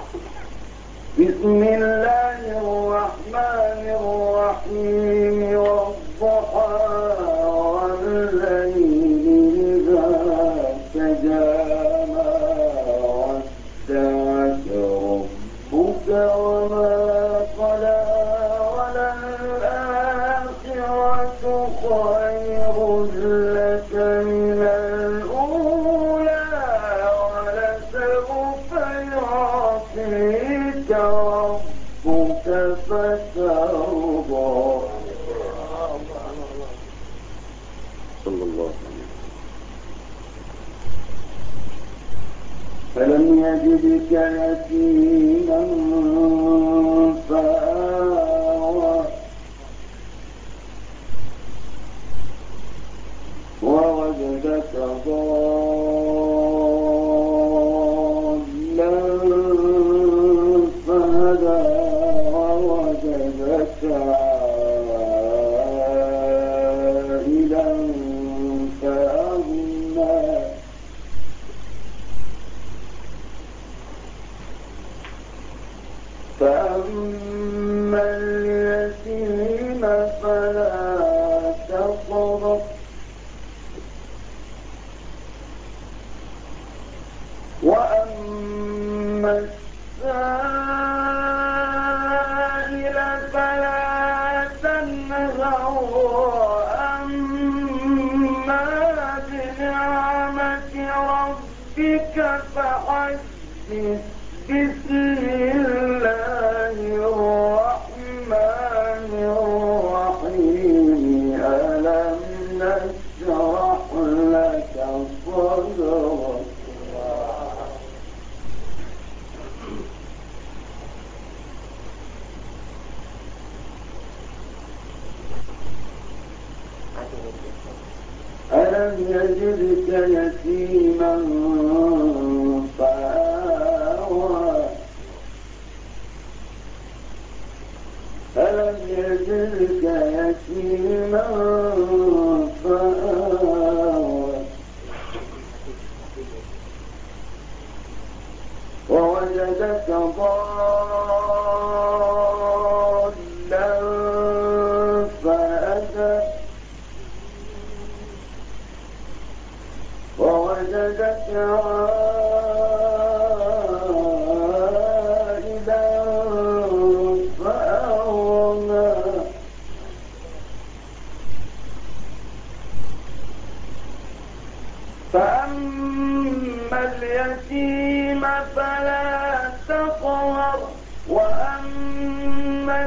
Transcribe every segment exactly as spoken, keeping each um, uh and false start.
بسم الله الرحمن الرحيم والضحى والليل إذا سجى ما ودعك ربك وما قلى وللآخرة خير لك من الأولى ولسوف يعطيك ربك فترضى. صلى الله عليه وسلم. فلم يجدك يتيما فآوى ووجدك ضالا فهدى ووجدك عائلا فأغنى فأما اليتيم فلا تقهر وأما السائل فلا تنهر وأما بنعمة ربك فحدث. بسم الله الرحمن الرحيم ألم نشرح لك صدرك ألم يجدك يتيما فآوى ألم يجدك يتيما فآوى ووجدك ضالا فهدى ووجدك عائلا فأغنى فأما اليتيم فلا تقهر وأما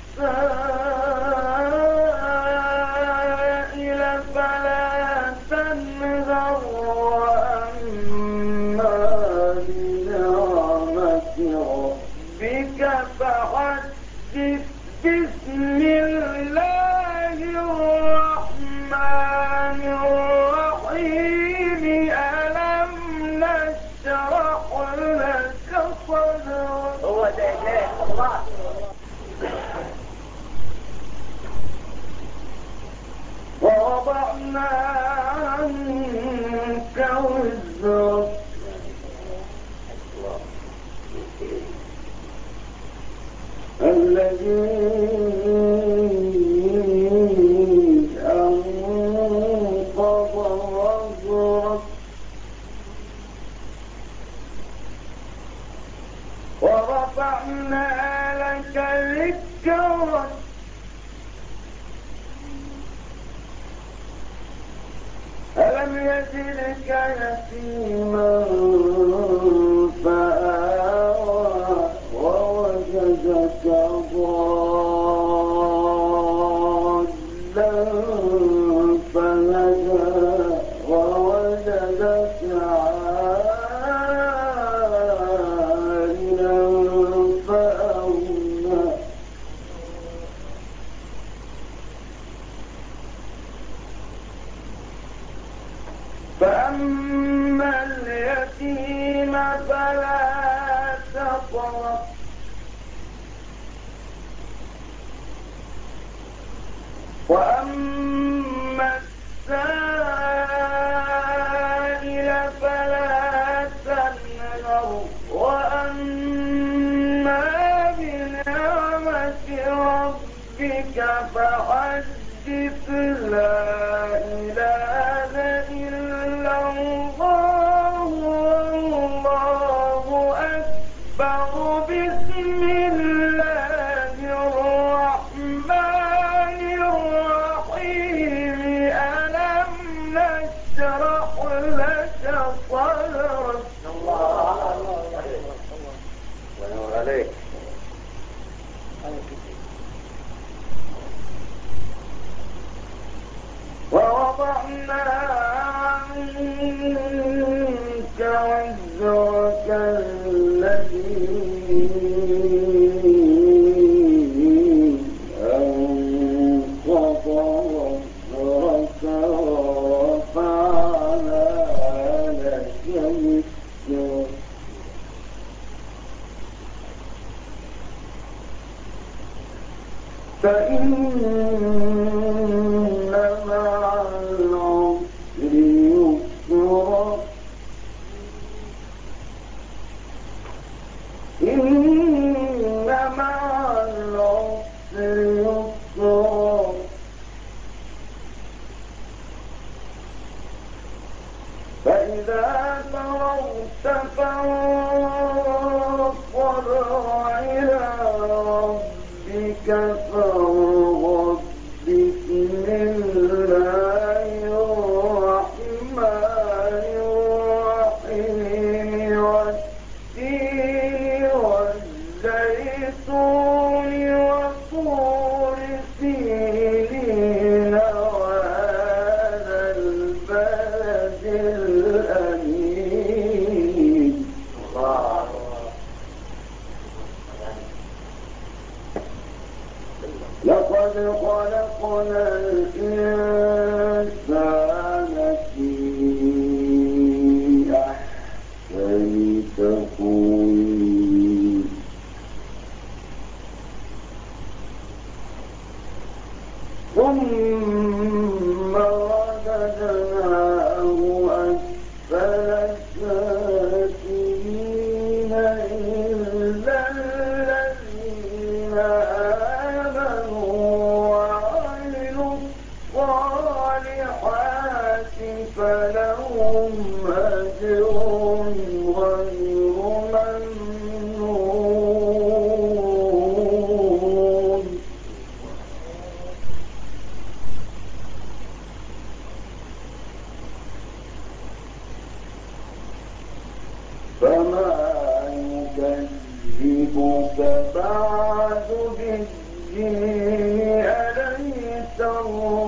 السائل فلا تنهر وأما بنعمة ربك فحدث. بسم الله الرحمن الرحيم ألم نشرح لك صدرك هو ده الله ووضعنا عنك وزرك الذي أنقض ظهرك ورفعنا لك ذكرك ألم يجدك يتيما فآوى ووجدك ضالا فهدى ووجدك عائلا فأغنى فأما اليتيم فلا تقهر وأما السائل فلا تنهر وأما ربك فحدث لا إله إلا الله والله أكبر بسم الله الرحمن الرحيم ألم نشرح لك صدرك الله ونور عليك. ووضعنا عنك وزرك الذي أنقض ظهرك ورفعنا لك ذكرك فإن مع العسر يسرا إن مع العسر يسرا فإذا فرغت فانصب إلى ربك فارغب بسم الله الرحمن الرحيم والتين والزيتون وطور سينين وهذا البلد الأمين. لقد خلقنا الإنسان في أحسن تقويم ثم رددناه أسفل سافلين إلا الذين فلهم أجر غير ممنون فما يكذبك بعد بالدين أليس الله